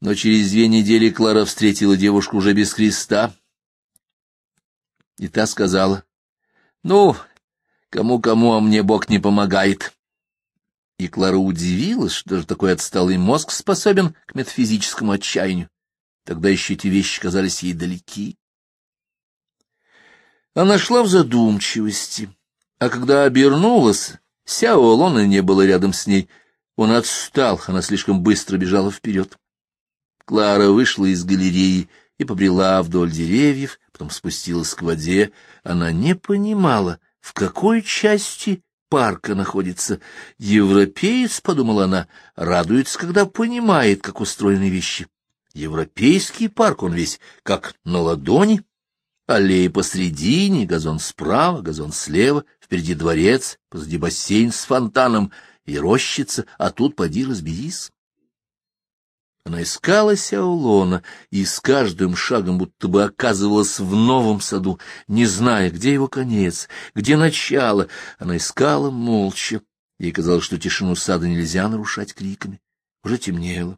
Но через 2 недели Клара встретила девушку уже без креста, и та сказала: «Ну, кому-кому, а мне Бог не помогает». И Клара удивилась, что даже такой отсталый мозг способен к метафизическому отчаянию. Тогда еще эти вещи казались ей далеки. Она шла в задумчивости, а когда обернулась, Сяо Лона не было рядом с ней. Он отстал, она слишком быстро бежала вперед. Клара вышла из галереи и побрела вдоль деревьев, потом спустилась к воде. Она не понимала, в какой части парка находится. Европеец, — подумала она, — радуется, когда понимает, как устроены вещи. Европейский парк, он весь как на ладони. Аллея посредине, газон справа, газон слева, впереди дворец, позади бассейн с фонтаном и рощица, а тут поди разберись. Она искала Сяо Лона и с каждым шагом будто бы оказывалась в новом саду, не зная, где его конец, где начало. Она искала молча. Ей казалось, что тишину сада нельзя нарушать криками. Уже темнело.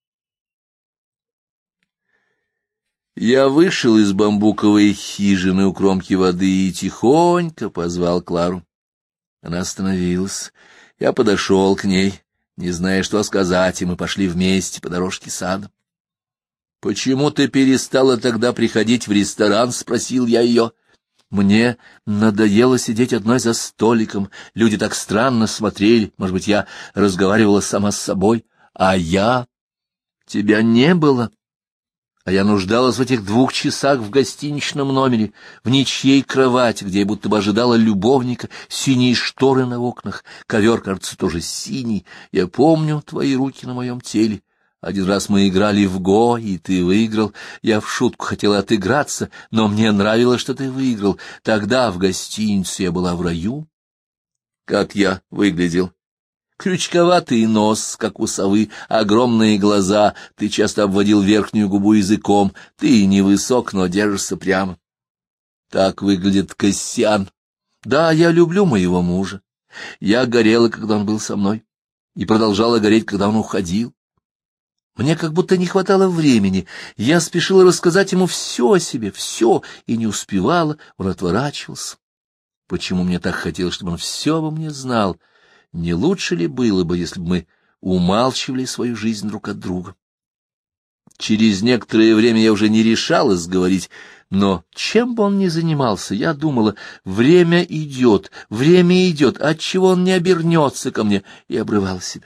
Я вышел из бамбуковой хижины у кромки воды и тихонько позвал Клару. Она остановилась. Я подошел к ней, не зная, что сказать, и мы пошли вместе по дорожке сада. — Почему ты перестала тогда приходить в ресторан? — спросил я ее. Мне надоело сидеть одной за столиком. Люди так странно смотрели. Может быть, я разговаривала сама с собой. А я... Тебя не было. А я нуждалась в этих 2 часах в гостиничном номере, в ничьей кровати, где я будто бы ожидала любовника, синие шторы на окнах, ковер, кажется, тоже синий. Я помню твои руки на моем теле. Один раз мы играли в го, и ты выиграл. Я в шутку хотела отыграться, но мне нравилось, что ты выиграл. Тогда в гостинице я была в раю. Как я выглядел? Крючковатый нос, как у совы, огромные глаза, ты часто обводил верхнюю губу языком, ты невысок, но держишься прямо. Так выглядит Кассиан. Да, я люблю моего мужа. Я горела, когда он был со мной, и продолжала гореть, когда он уходил. Мне как будто не хватало времени, я спешила рассказать ему все о себе, все, и не успевала, он отворачивался. Почему мне так хотелось, чтобы он все обо мне знал? Не лучше ли было бы, если бы мы умалчивали свою жизнь друг от друга? Через некоторое время я уже не решалась говорить, но чем бы он ни занимался, я думала, время идет, отчего он не обернется ко мне, и обрывала себя.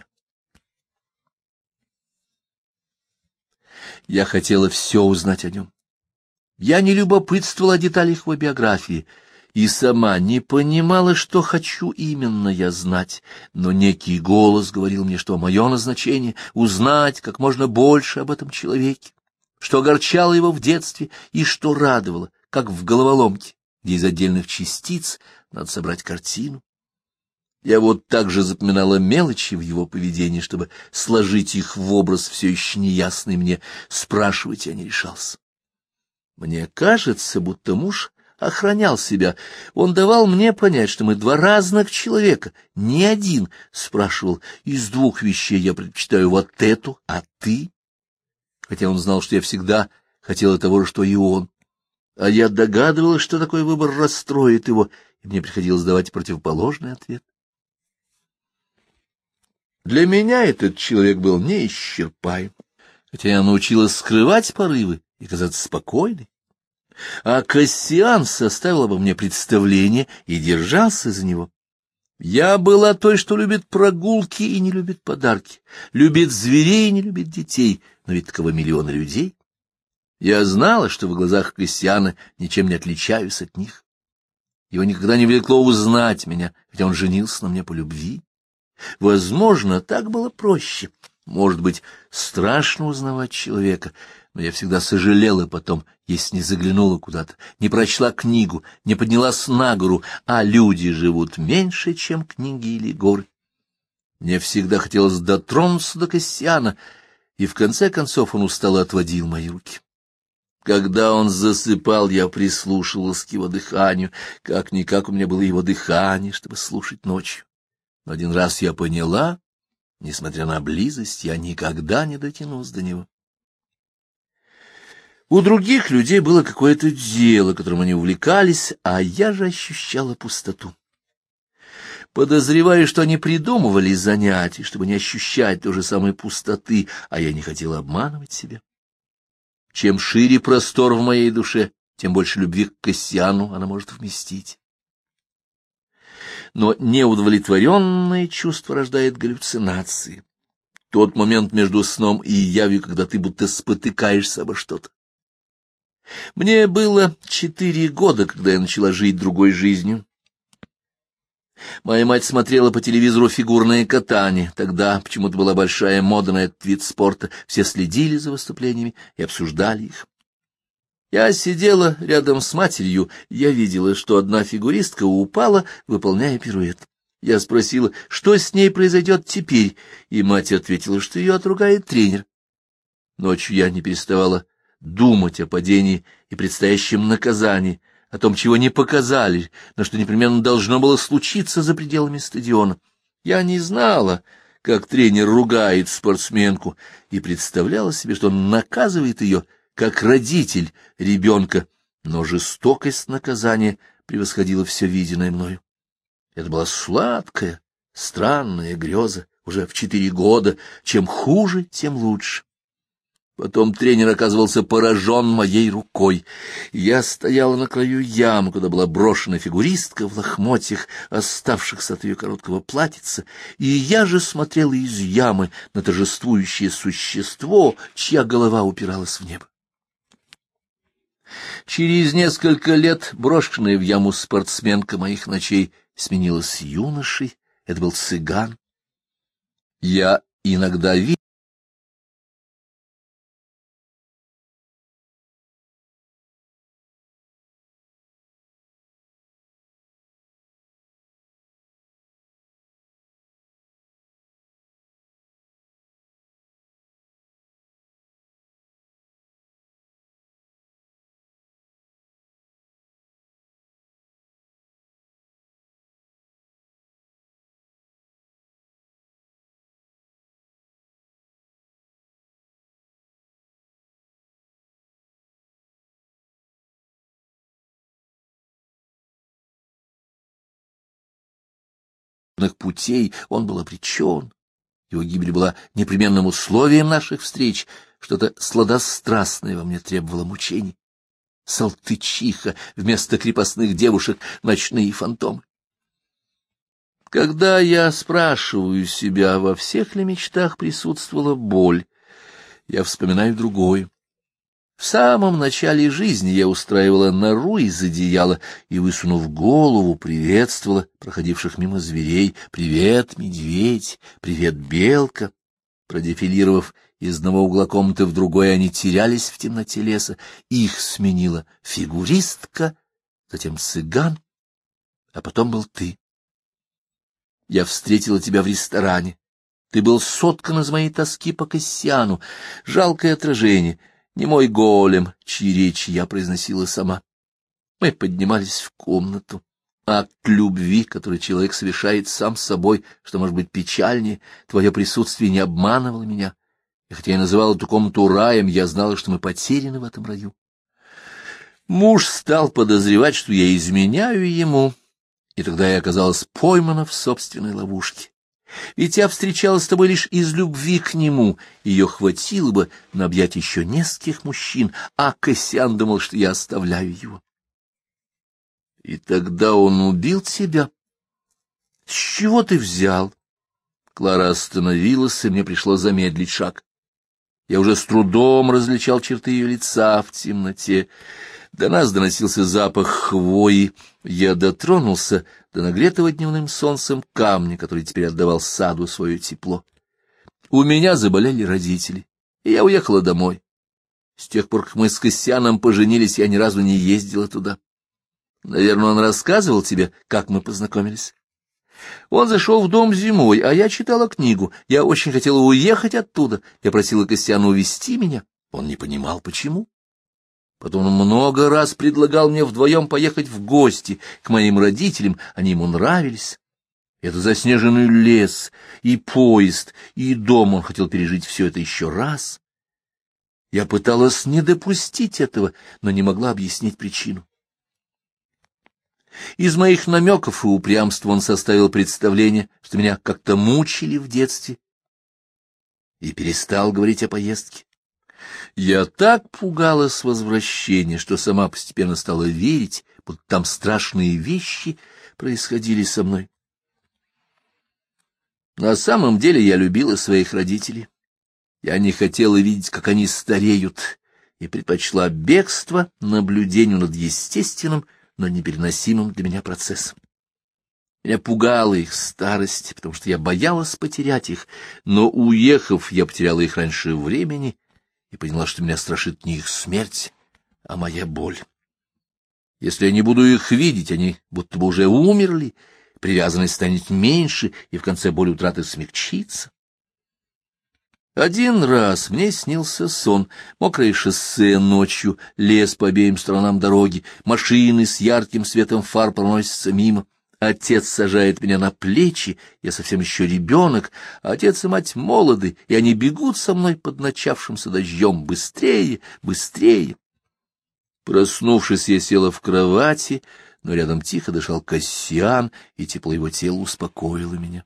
Я хотела все узнать о нем. Я не любопытствовала о деталях его биографии, и сама не понимала, что хочу именно я знать, но некий голос говорил мне, что мое назначение — узнать как можно больше об этом человеке, что огорчало его в детстве и что радовало, как в головоломке, где из отдельных частиц надо собрать картину. Я вот так же запоминала мелочи в его поведении, чтобы сложить их в образ все еще неясный мне, спрашивать я не решался. Мне кажется, будто муж охранял себя. Он давал мне понять, что мы 2 разных человека, не один. Спрашивал: из 2 вещей я предпочитаю вот эту, а ты? Хотя он знал, что я всегда хотела того же, что и он. А я догадывалась, что такой выбор расстроит его, и мне приходилось давать противоположный ответ. Для меня этот человек был неисчерпаем, хотя я научилась скрывать порывы и казаться спокойной. А Кассиан составил обо мне представление и держался за него. Я была той, что любит прогулки и не любит подарки, любит зверей и не любит детей, но ведь таковы миллионы людей. Я знала, что в глазах Кассиана ничем не отличаюсь от них. Его никогда не влекло узнать меня, хотя он женился на мне по любви. Возможно, так было проще. Может быть, страшно узнавать человека, но я всегда сожалела потом, если не заглянула куда-то, не прочла книгу, не поднялась на гору, а люди живут меньше, чем книги или горы. Мне всегда хотелось дотронуться до Кассиана, и в конце концов он устало отводил мои руки. Когда он засыпал, я прислушивалась к его дыханию, как-никак у меня было его дыхание, чтобы слушать ночью. Но один раз я поняла, несмотря на близость, я никогда не дотянулась до него. У других людей было какое-то дело, которым они увлекались, а я же ощущала пустоту. Подозреваю, что они придумывали занятия, чтобы не ощущать той же самой пустоты, а я не хотела обманывать себя. Чем шире простор в моей душе, тем больше любви к Кассиану она может вместить. Но неудовлетворенное чувство рождает галлюцинации. Тот момент между сном и явью, когда ты будто спотыкаешься обо что-то. Мне было 4 года, когда я начала жить другой жизнью. Моя мать смотрела по телевизору фигурное катание. Тогда почему-то была большая мода на этот вид спорта. Все следили за выступлениями и обсуждали их. Я сидела рядом с матерью, я видела, что одна фигуристка упала, выполняя пируэт. Я спросила, что с ней произойдет теперь, и мать ответила, что ее отругает тренер. Ночью я не переставала думать о падении и предстоящем наказании, о том, чего не показали, но что непременно должно было случиться за пределами стадиона. Я не знала, как тренер ругает спортсменку, и представляла себе, что он наказывает ее, как родитель ребенка, но жестокость наказания превосходила все виденное мною. Это была сладкая, странная греза, уже в 4 года, чем хуже, тем лучше. Потом тренер оказывался поражен моей рукой. Я стояла на краю ямы, куда была брошена фигуристка в лохмотьях, оставшихся от ее короткого платьица, и я же смотрела из ямы на торжествующее существо, чья голова упиралась в небо. Через несколько лет брошенная в яму спортсменка моих ночей сменилась юношей. Это был цыган. Я иногда видел путей, он был обречен. Его гибель была непременным условием наших встреч, что-то сладострастное во мне требовало мучений. Салтычиха, вместо крепостных девушек ночные фантомы. Когда я спрашиваю себя, во всех ли мечтах присутствовала боль, я вспоминаю другое. В самом начале жизни я устраивала нору из одеяла и, высунув голову, приветствовала проходивших мимо зверей. «Привет, медведь! Привет, белка!» Продефилировав из одного угла комнаты в другой, они терялись в темноте леса. Их сменила фигуристка, затем цыган, а потом был ты. Я встретила тебя в ресторане. Ты был соткан из моей тоски по Кассиану. Жалкое отражение — не мой голем, чьи речи я произносила сама. Мы поднимались в комнату. Акт любви, который человек совершает сам с собой, что может быть печальнее, твое присутствие не обманывало меня. И хотя я называла эту комнату раем, я знала, что мы потеряны в этом раю. Муж стал подозревать, что я изменяю ему, и тогда я оказалась поймана в собственной ловушке. Ведь я встречалась с тобой лишь из любви к нему, ее хватило бы на объять еще нескольких мужчин, а Кассиан думал, что я оставляю его. И тогда он убил тебя. С чего ты взял? Клара остановилась, и мне пришлось замедлить шаг. Я уже с трудом различал черты ее лица в темноте. До нас доносился запах хвои. Я дотронулся до нагретого дневным солнцем камня, который теперь отдавал саду свое тепло. У меня заболели родители, и я уехала домой. С тех пор, как мы с Кассианом поженились, я ни разу не ездила туда. Наверное, он рассказывал тебе, как мы познакомились. Он зашел в дом зимой, а я читала книгу. Я очень хотела уехать оттуда. Я просила Кассиана увезти меня. Он не понимал, почему. Потом он много раз предлагал мне вдвоем поехать в гости к моим родителям, они ему нравились. Это заснеженный лес, и поезд, и дом, он хотел пережить все это еще раз. Я пыталась не допустить этого, но не могла объяснить причину. Из моих намеков и упрямства он составил представление, что меня как-то мучили в детстве, и перестал говорить о поездке. Я так пугалась возвращения, что сама постепенно стала верить, будто там страшные вещи происходили со мной. На самом деле я любила своих родителей. Я не хотела видеть, как они стареют, и предпочла бегство наблюдению над естественным, но непереносимым для меня процессом. Меня пугала их старость, потому что я боялась потерять их, но, уехав, я потеряла их раньше времени и поняла, что меня страшит не их смерть, а моя боль. Если я не буду их видеть, они будто бы уже умерли, привязанность станет меньше, и в конце боль утраты смягчится. Один раз мне снился сон: мокрое шоссе ночью, лес по обеим сторонам дороги, машины с ярким светом фар проносятся мимо. Отец сажает меня на плечи, я совсем еще ребенок, а отец и мать молоды, и они бегут со мной под начавшимся дождем. Быстрее, быстрее! Проснувшись, я села в кровати, но рядом тихо дышал Кассиан, и тепло его тела успокоило меня.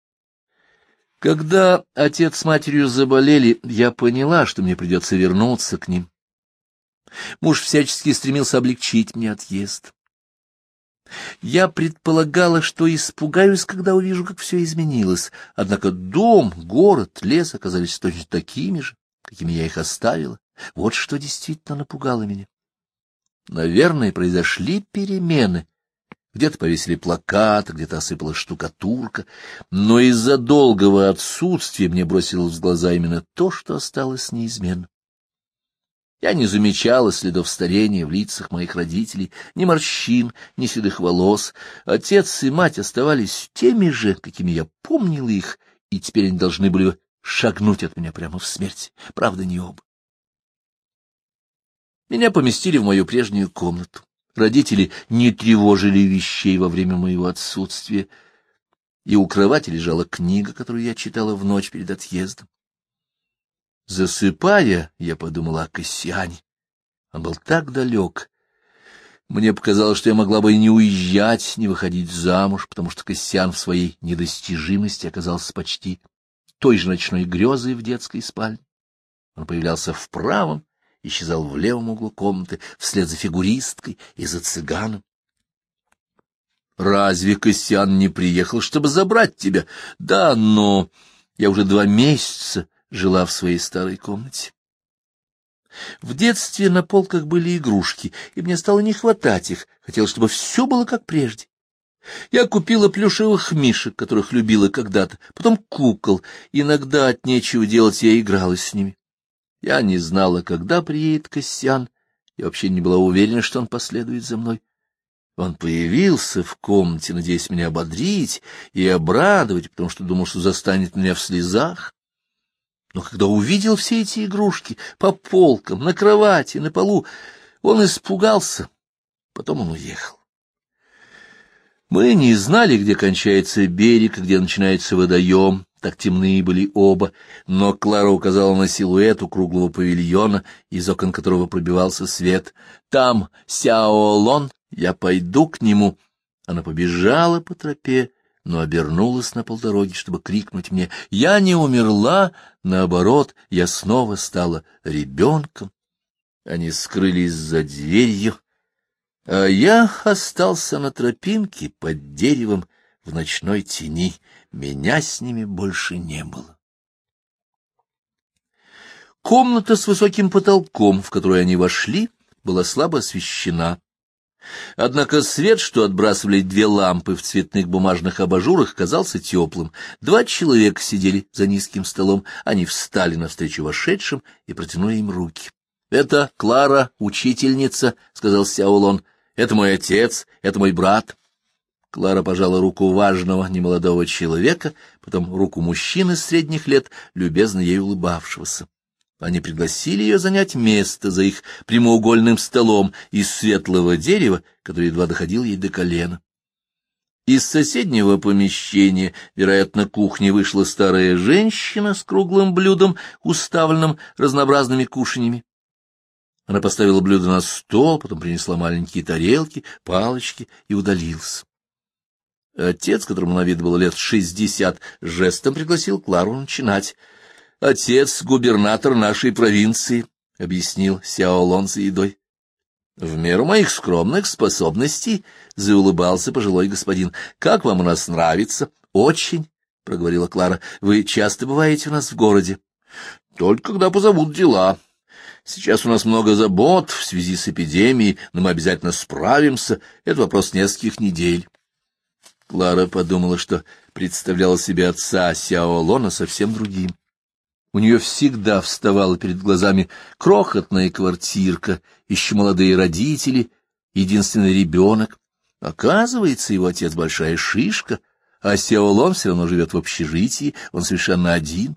Когда отец с матерью заболели, я поняла, что мне придется вернуться к ним. Муж всячески стремился облегчить мне отъезд. Я предполагала, что испугаюсь, когда увижу, как все изменилось, однако дом, город, лес оказались точно такими же, какими я их оставила. Вот что действительно напугало меня. Наверное, произошли перемены. Где-то повесили плакаты, где-то осыпалась штукатурка, но из-за долгого отсутствия мне бросилось в глаза именно то, что осталось неизменно. Я не замечала следов старения в лицах моих родителей, ни морщин, ни седых волос. Отец и мать оставались теми же, какими я помнила их, и теперь они должны были шагнуть от меня прямо в смерть. Правда, не оба. Меня поместили в мою прежнюю комнату. Родители не тревожили вещей во время моего отсутствия, и у кровати лежала книга, которую я читала в ночь перед отъездом. Засыпая, я подумала о Кассиане. Он был так далек. Мне показалось, что я могла бы и не уезжать, не выходить замуж, потому что Кассиан в своей недостижимости оказался почти той же ночной грезой в детской спальне. Он появлялся в правом, исчезал в левом углу комнаты, вслед за фигуристкой и за цыганом. «Разве Кассиан не приехал, чтобы забрать тебя?» «Да, но я уже 2 месяца жила в своей старой комнате. В детстве на полках были игрушки, и мне стало не хватать их. Хотелось, чтобы все было как прежде. Я купила плюшевых мишек, которых любила когда-то, потом кукол. Иногда от нечего делать я игралась с ними. Я не знала, когда приедет Кассиан, и вообще не была уверена, что он последует за мной. Он появился в комнате, надеясь меня ободрить и обрадовать, потому что думал, что застанет меня в слезах. Но когда увидел все эти игрушки по полкам, на кровати, на полу, он испугался. Потом он уехал. Мы не знали, где кончается берег, где начинается водоем, так темные были оба, но Клара указала на силуэт у круглого павильона, из окон которого пробивался свет. «Там Сяолон, я пойду к нему». Она побежала по тропе, но обернулась на полдороги, чтобы крикнуть мне: «Я не умерла, наоборот, я снова стала ребенком». Они скрылись за дверью, а я остался на тропинке под деревом в ночной тени. Меня с ними больше не было. Комната с высоким потолком, в которую они вошли, была слабо освещена. Однако свет, что отбрасывали 2 лампы в цветных бумажных абажурах, казался теплым. 2 человека сидели за низким столом. Они встали навстречу вошедшим и протянули им руки. — Это Клара, учительница, — сказал Сяолон. — Это мой отец, это мой брат. Клара пожала руку важного немолодого человека, потом руку мужчины средних лет, любезно ей улыбавшегося. Они пригласили ее занять место за их прямоугольным столом из светлого дерева, который едва доходил ей до колена. Из соседнего помещения, вероятно, кухни, вышла старая женщина с круглым блюдом, уставленным разнообразными кушаньями. Она поставила блюдо на стол, потом принесла маленькие тарелки, палочки и удалилась. Отец, которому на вид было лет 60, жестом пригласил Клару начинать. — Отец — губернатор нашей провинции, — объяснил Сяо Лон за едой. — В меру моих скромных способностей, — заулыбался пожилой господин. — Как вам у нас нравится? — Очень, — проговорила Клара. — Вы часто бываете у нас в городе? — Только когда позовут дела. Сейчас у нас много забот в связи с эпидемией, но мы обязательно справимся. Это вопрос нескольких недель. Клара подумала, что представляла себе отца Сяо Лона совсем другим. У нее всегда вставала перед глазами крохотная квартирка, еще молодые родители, единственный ребенок. Оказывается, его отец большая шишка, а Сяо Лон все равно живет в общежитии, он совершенно один.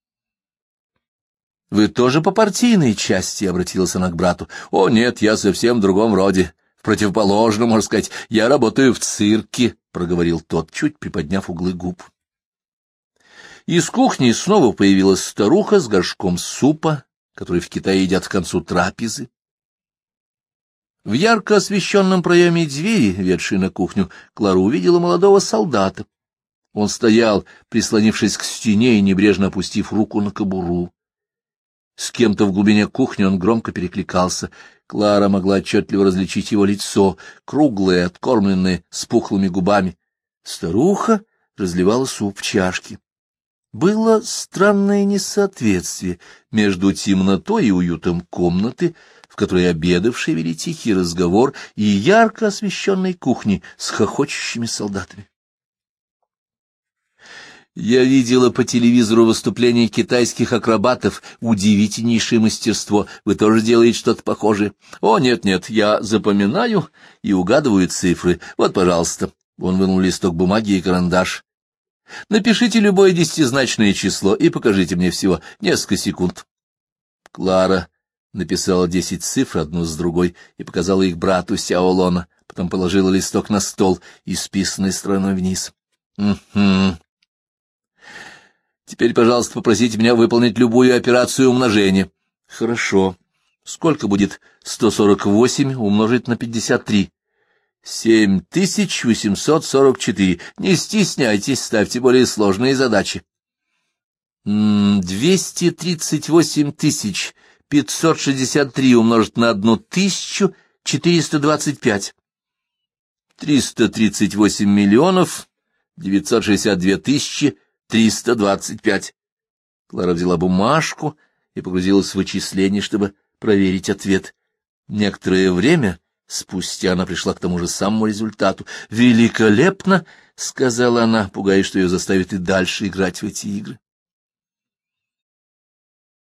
— Вы тоже по партийной части? — обратилась она к брату. — О, нет, я совсем в другом роде. В противоположном, можно сказать, я работаю в цирке, — проговорил тот, чуть приподняв углы губ. Из кухни снова появилась старуха с горшком супа, который в Китае едят к концу трапезы. В ярко освещенном проеме двери, ведшей на кухню, Клара увидела молодого солдата. Он стоял, прислонившись к стене и небрежно опустив руку на кобуру. С кем-то в глубине кухни он громко перекликался. Клара могла отчетливо различить его лицо, круглое, откормленное, с пухлыми губами. Старуха разливала суп в чашки. Было странное несоответствие между темнотой и уютом комнаты, в которой обедавшие вели тихий разговор, и ярко освещенной кухней с хохочущими солдатами. Я видела по телевизору выступление китайских акробатов. Удивительнейшее мастерство. Вы тоже делаете что-то похожее? О, нет-нет, я запоминаю и угадываю цифры. Вот, пожалуйста. Он вынул листок бумаги и карандаш. Напишите любое десятизначное число и покажите мне всего несколько секунд. Клара написала 10 цифр одну с другой и показала их брату Сяо Лона. Потом положила листок на стол, исписанный стороной вниз. Угу. Теперь, пожалуйста, попросите меня выполнить любую операцию умножения. Хорошо. Сколько будет 148 умножить на 53? 7844. Не стесняйтесь, ставьте более сложные задачи. 238 563 умножить на 1425. 338 миллионов 962 тысячи 325. Клара взяла бумажку и погрузилась в вычисление, чтобы проверить ответ. Некоторое время спустя она пришла к тому же самому результату. «Великолепно!» — сказала она, пугаясь, что ее заставит и дальше играть в эти игры.